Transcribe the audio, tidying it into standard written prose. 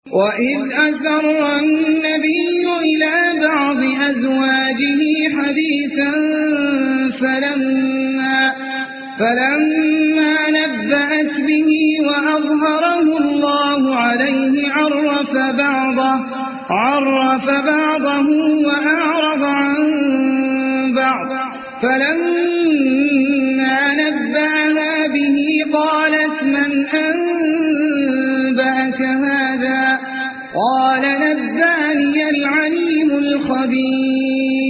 وإذ أسر النبي إلى بعض أزواجه حديثا فلما نبأت به وأظهره الله عليه عرف بعضه وأعرض عن بعض، فلما نبأها به قالت من أنبأك هذا؟ قال نبأني العليم الخبير.